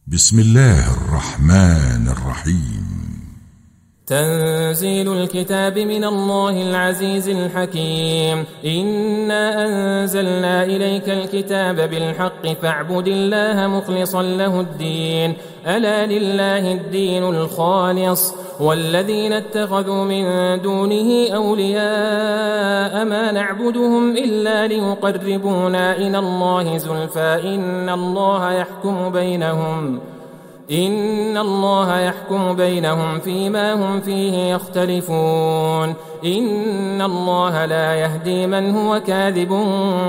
بسم الله الرحمن الرحيم. تنزيل الكتاب من الله العزيز الحكيم. إنا أنزلنا إليك الكتاب بالحق فاعبد الله مخلصا له الدين، ألا لله الدين الخالص، والذين اتخذوا من دونه أولياء ما نعبدهم إلا ليقربونا إلى الله زلفى إن الله يحكم بينهم فيما هم فيه يختلفون. إن الله لا يهدي من هو كاذب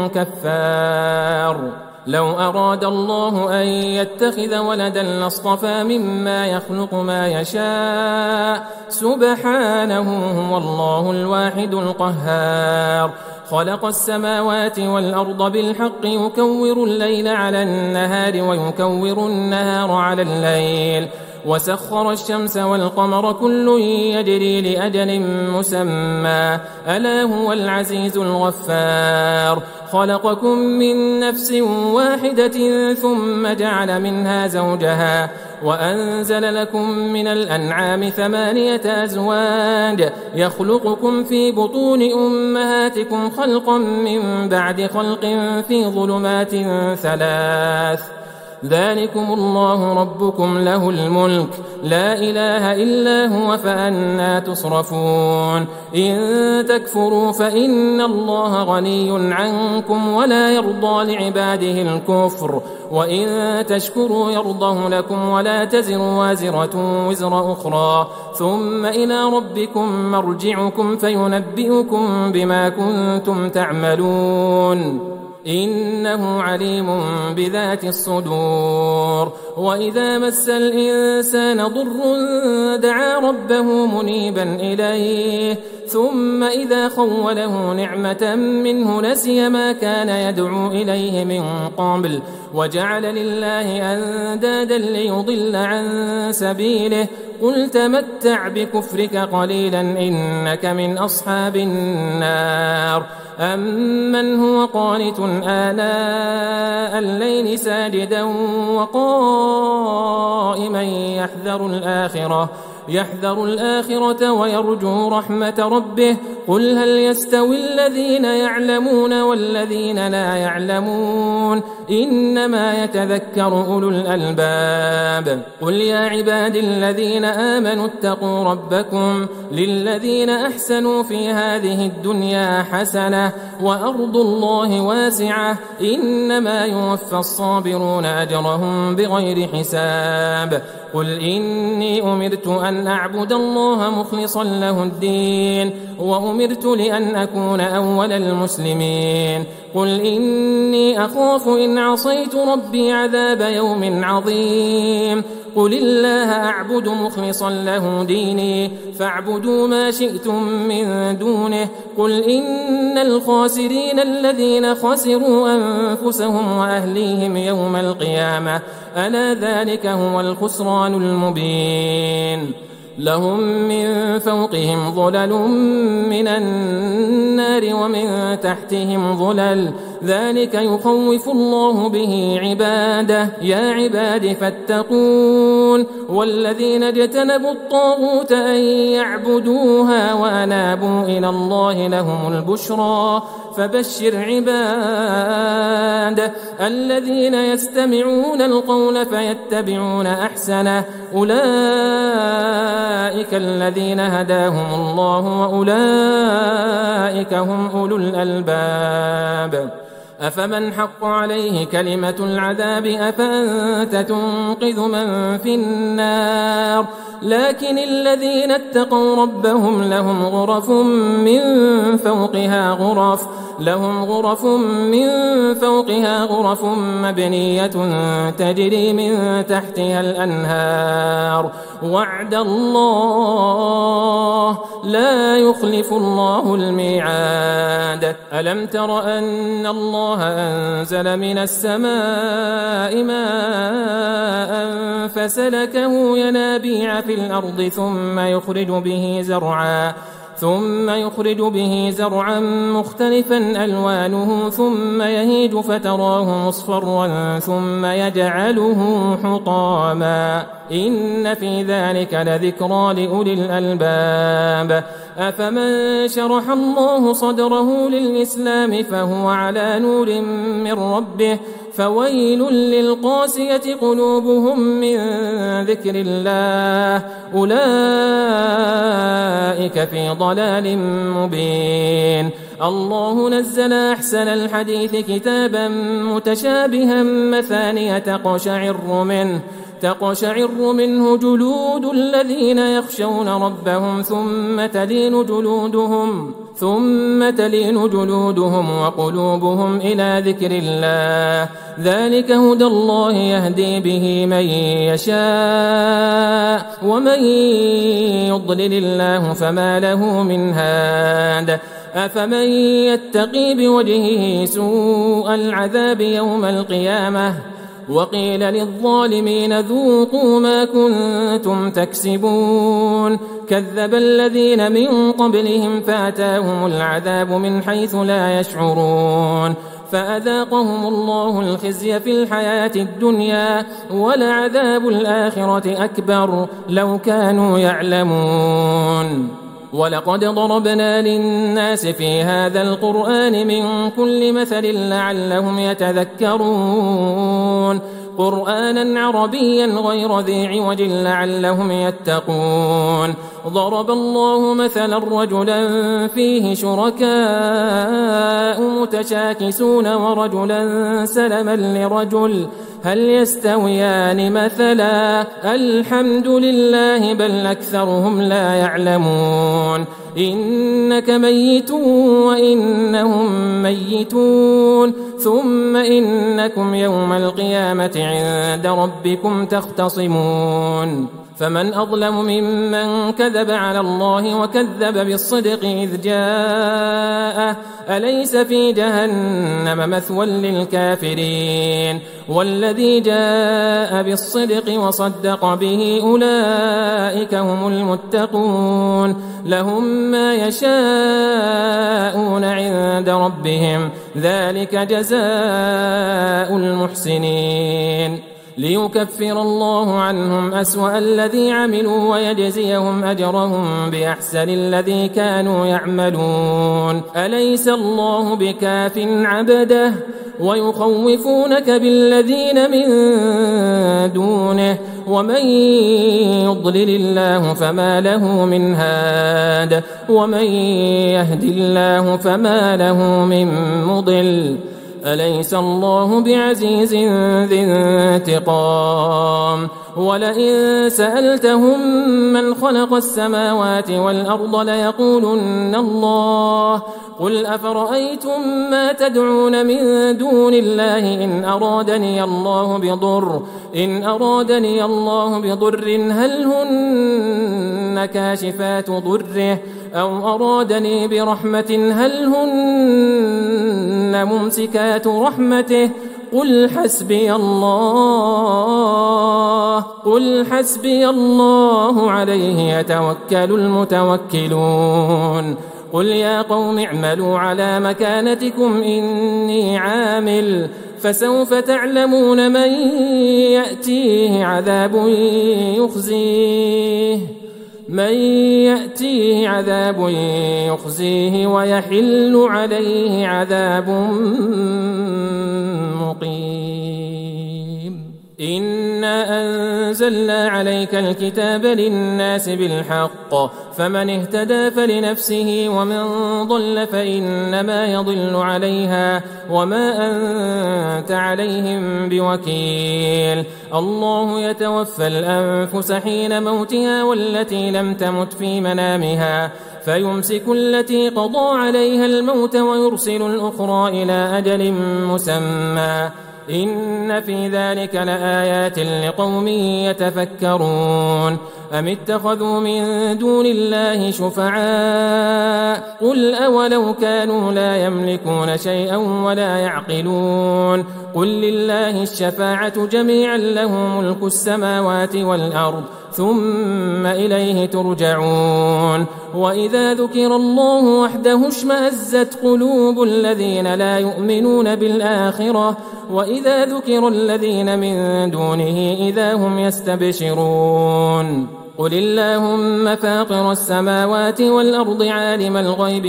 كفار. لو أراد الله أن يتخذ ولدا لاصطفى مما يخلق ما يشاء، سبحانه هو الله الواحد القهار. خلق السماوات والأرض بالحق يكور الليل على النهار ويكور النهار على الليل، وسخر الشمس والقمر كل يجري لأجل مسمى، ألا هو العزيز الغفار. خلقكم من نفس واحدة ثم جعل منها زوجها وأنزل لكم من الأنعام 8 أزواج يخلقكم في بطون أمهاتكم خلقا من بعد خلق في ظلمات 3. ذلكم الله ربكم له الملك لا إله إلا هو فأنى تصرفون. إن تكفروا فإن الله غني عنكم ولا يرضى لعباده الكفر، وإن تشكروا يرضه لكم ولا تزر وازرة وزر أخرى، ثم إلى ربكم مرجعكم فينبئكم بما كنتم تعملون. إنه عليم بذات الصدور. وإذا مس الإنسان ضر دعا ربه منيبا إليه، ثم إذا خوله نعمة منه نسي ما كان يدعو إليه من قبل وجعل لله أندادا ليضل عن سبيله. قل تمتع بكفرك قليلا إنك من أصحاب النار. أمن هو قانت آلاء الليل ساجدا وقائما يحذر الآخرة ويرجو رحمة ربه. قل هل يستوي الذين يعلمون والذين لا يعلمون؟ إنما يتذكر أولو الألباب. قل يا عباد الذين آمنوا اتقوا ربكم للذين أحسنوا في هذه الدنيا حسنة وأرض الله واسعة، إنما يوفى الصابرون أجرهم بغير حساب. قل إني أمرت أن أعبد الله مخلصا له الدين وأمرت لأن أكون أول المسلمين. قل إني أخاف إن عصيت ربي عذاب يوم عظيم. قل الله أعبد مخلصا له ديني فاعبدوا ما شئتم من دونه. قل إن الخاسرين الذين خسروا أنفسهم وأهليهم يوم القيامة، ألا ذلك هو الخسران المبين. لهم من فوقهم ظلل من النار ومن تحتهم ظلل، ذلك يخوف الله به عباده. يا عباد فاتقون. والذين اجتنبوا الطاغوت أن يعبدوها وأنابوا إلى الله لهم البشرى. فبشر عباد الذين يستمعون القول فيتبعون أحسنه، أولئك الذين هداهم الله وأولئك هم أولو الألباب. أفمن حق عليه كلمة العذاب أفأنت تنقذ من في النار؟ لكن الذين اتقوا ربهم لهم غرف من فوقها غرف مبنية تجري من تحتها الأنهار. وعد الله لا يخلف الله الميعاد. ألم تر أن الله أنزل من السماء ماء فسلكه ينابيع في الأرض ثم يخرج به زرعا ثم يخرج به زرعا مختلفا ألوانه ثم يهيج فتراه مصفرا ثم يجعله حطاما إن في ذلك لذكرى لأولي الألباب أفمن شرح الله صدره للإسلام فهو على نور من ربه فويل للقاسية قلوبهم من ذكر الله أولئك في ضلال مبين الله نزل أحسن الحديث كتابا متشابها مثانية تقشعر منه جلود الذين يخشون ربهم ثم تلين جلودهم وقلوبهم إلى ذكر الله ذلك هدى الله يهدي به من يشاء ومن يضلل الله فما له من هاد أفمن يتقي بوجهه سوء العذاب يوم القيامة وقيل للظالمين ذوقوا ما كنتم تكسبون كذب الذين من قبلهم فأتاهم العذاب من حيث لا يشعرون فأذاقهم الله الخزي في الحياة الدنيا ولعذاب الآخرة أكبر لو كانوا يعلمون ولقد ضربنا للناس في هذا القرآن من كل مثل لعلهم يتذكرون قرآنا عربيا غير ذي عوج لعلهم يتقون ضرب الله مثلا رجلا فيه شركاء متشاكسون ورجلا سلما لرجل هل يستويان مثلا الحمد لله بل أكثرهم لا يعلمون إنك ميت وإنهم ميتون ثم إنكم يوم القيامة عند ربكم تختصمون فمن أظلم ممن كذب على الله وكذب بالصدق إذ جاءه أليس في جهنم مثوى للكافرين والذي جاء بالصدق وصدق به أولئك هم المتقون لهم ما يشاءون عند ربهم ذلك جزاء المحسنين ليكفر الله عنهم أسوأ الذي عملوا ويجزيهم أجرهم بأحسن الذي كانوا يعملون أليس الله بكاف عبده ويخوفونك بالذين من دونه ومن يضلل الله فما له من هاد ومن يهد الله فما له من مضل أليس الله بعزيز ذي انتقام ولئن سألتهم من خلق السماوات والأرض ليقولن الله قل أفرأيتم ما تدعون من دون الله إن أرادني الله بضر هل هن كاشفات ضره أو أرادني برحمة هل هن ممسكات رحمته قل حسبي الله عليه يتوكل المتوكلون قل يا قوم اعملوا على مكانتكم إني عامل فسوف تعلمون من يأتيه عذاب يخزيه ويحل عليه عذاب مقيم إنا أنزلنا عليك الكتاب للناس بالحق فمن اهتدى فلنفسه ومن ضل فإنما يضل عليها وما أنت عليهم بوكيل الله يتوفى الأنفس حين موتها والتي لم تمت في منامها فيمسك التي قضى عليها الموت ويرسل الأخرى إلى أجل مسمى إن في ذلك لآيات لقوم يتفكرون أم اتخذوا من دون الله شفعاء قل أولو كانوا لا يملكون شيئا ولا يعقلون قل لله الشفاعة جميعا له ملك السماوات والأرض ثم إليه ترجعون وإذا ذكر الله وحده اشمأزت قلوب الذين لا يؤمنون بالآخرة وإذا ذكر الذين من دونه إذا هم يستبشرون قل اللهم فاطر السماوات والأرض عالم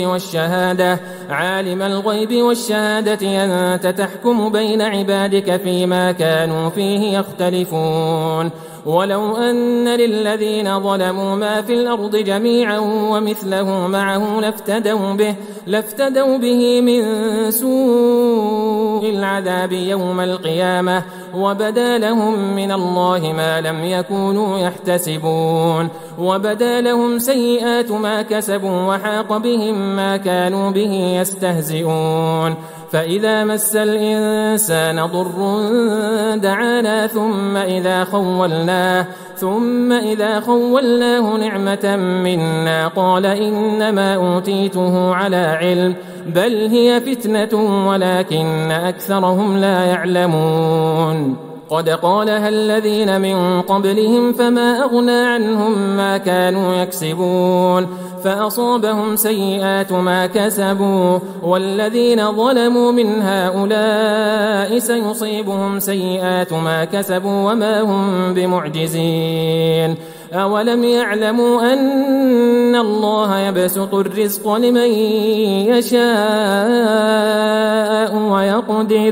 الغيب والشهادة أنت تحكم بين عبادك فيما كانوا فيه يختلفون ولو أن للذين ظلموا ما في الأرض جميعا ومثله معه لافتدوا به من سوء العذاب يوم القيامة وبدا لهم من الله ما لم يكونوا يحتسبون وبدا لهم سيئات ما كسبوا وحاق بهم ما كانوا به يستهزئون فإذا مس الإنسان ضر دعانا ثم إذا خولناه نعمة منا قال إنما أوتيته على علم بل هي فتنة ولكن أكثرهم لا يعلمون قد قالها الذين من قبلهم فما أغنى عنهم ما كانوا يكسبون فأصابهم سيئات ما كسبوا والذين ظلموا من هؤلاء سيصيبهم سيئات ما كسبوا وما هم بمعجزين أولم يعلموا أن الله يبسط الرزق لمن يشاء ويقدر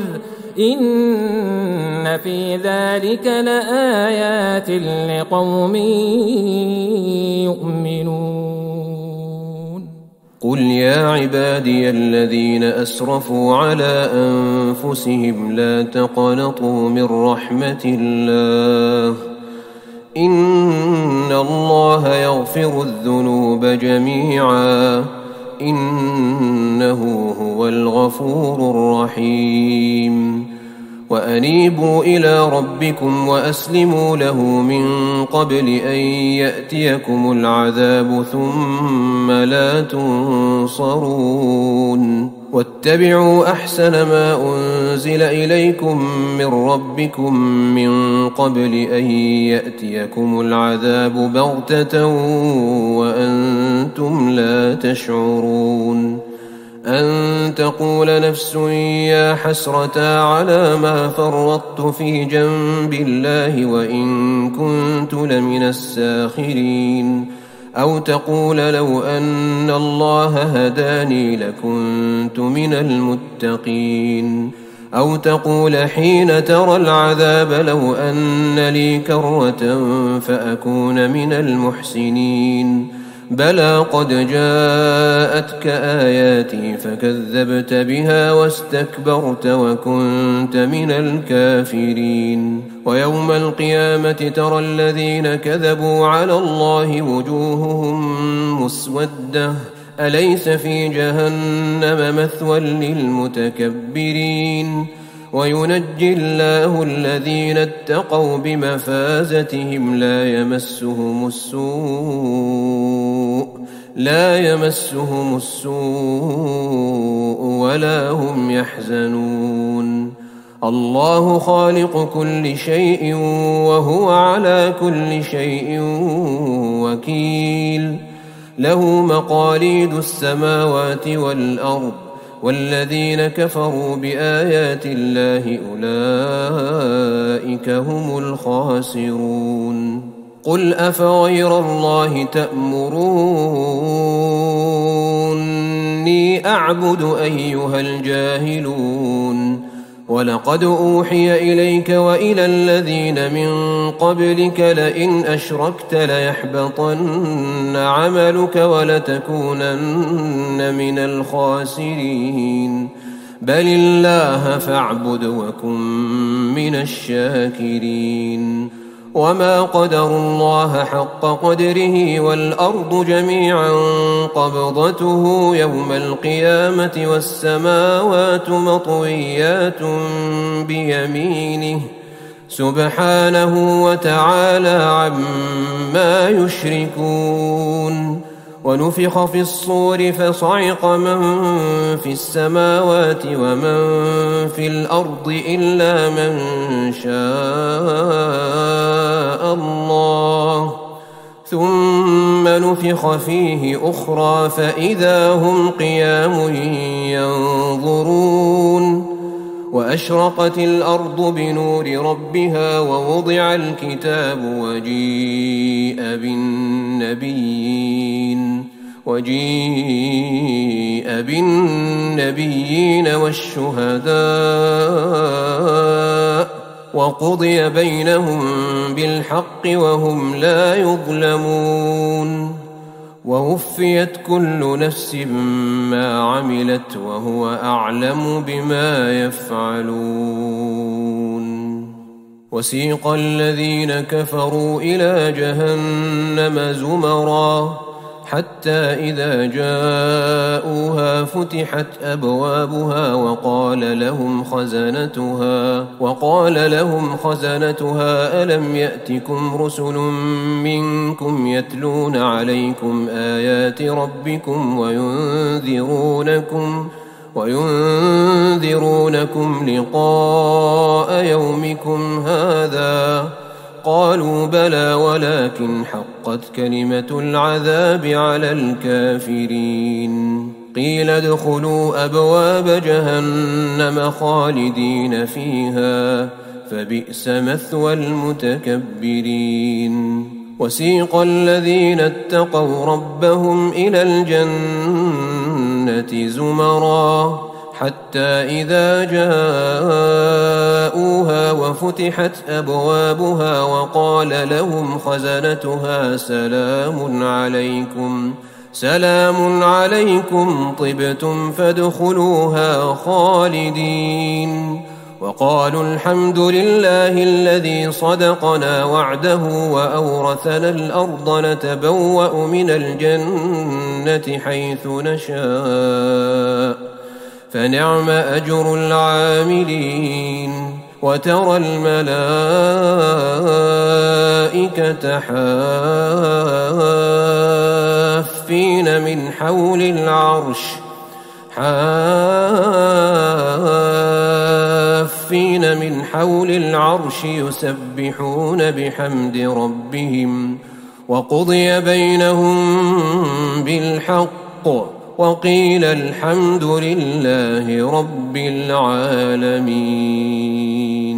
إن في ذلك لآيات لقوم يؤمنون قل يا عبادي الذين أسرفوا على أنفسهم لا تقنطوا من رحمة الله إن الله يغفر الذنوب جميعا إنه هو الغفور الرحيم وأنيبوا إلى ربكم وأسلموا له من قبل أن يأتيكم العذاب ثم لا تنصرون واتبعوا أحسن ما أنزل إليكم من ربكم من قبل أن يأتيكم العذاب بغتة وأنتم لا تشعرون أن تقول نفس يا حسرة على ما فرطت في جنب الله وإن كنت لمن الساخرين أو تقول لو أن الله هداني لكنت من المتقين أو تقول حين ترى العذاب لو أن لي كرة فأكون من المحسنين بلى قد جاءتك آياتي فكذبت بها واستكبرت وكنت من الكافرين ويوم القيامة ترى الذين كذبوا على الله وجوههم مسودة أليس في جهنم مثوى للمتكبرين وينجي الله الذين اتقوا بمفازتهم لا يمسهم السوء ولا هم يحزنون الله خالق كل شيء وهو على كل شيء وكيل له مقاليد السماوات والأرض والذين كفروا بآيات الله أولئك هم الخاسرون قل أفغير الله تأمروني أعبد أيها الجاهلون ولقد أوحي إليك وإلى الذين من قبلك لئن أشركت ليحبطن عملك ولتكونن من الخاسرين بل الله فاعبد وكن من الشاكرين وما قدروا الله حق قدره والأرض جميعا قبضته يوم القيامة والسماوات مطويات بيمينه سبحانه وتعالى عما يشركون ونفخ في الصور فصعق من في السماوات ومن في الأرض إلا من شاء الله ثم نفخ فيه أخرى فإذا هم قيام ينظرون وأشرقت الأرض بنور ربها ووضع الكتاب وجيء بالنبيين والشهداء وقضي بينهم بالحق وهم لا يظلمون ووفيت كل نفس ما عملت وهو أعلم بما يفعلون وسيق الذين كفروا إلى جهنم زمرا حتى إذا جاءوها فتحت أبوابها وقال لهم خزنتها ألم يأتكم رسل منكم يتلون عليكم آيات ربكم وينذرونكم لقاء يومكم هذا قالوا بلى ولكن حقت كلمة العذاب على الكافرين قيل ادخلوا أبواب جهنم خالدين فيها فبئس مثوى المتكبرين وسيق الذين اتقوا ربهم إلى الجنة زمرا حتى إذا جاءوها وفتحت أبوابها وقال لهم خزنتها سلام عليكم طبتم فادخلوها خالدين وقالوا الحمد لله الذي صدقنا وعده وأورثنا الأرض نتبوأ من الجنة حيث نشاء فنعم أجر العاملين وترى الملائكة حافين من حول العرش يسبحون بحمد ربهم وقضي بينهم بالحق وقيل الحمد لله رب العالمين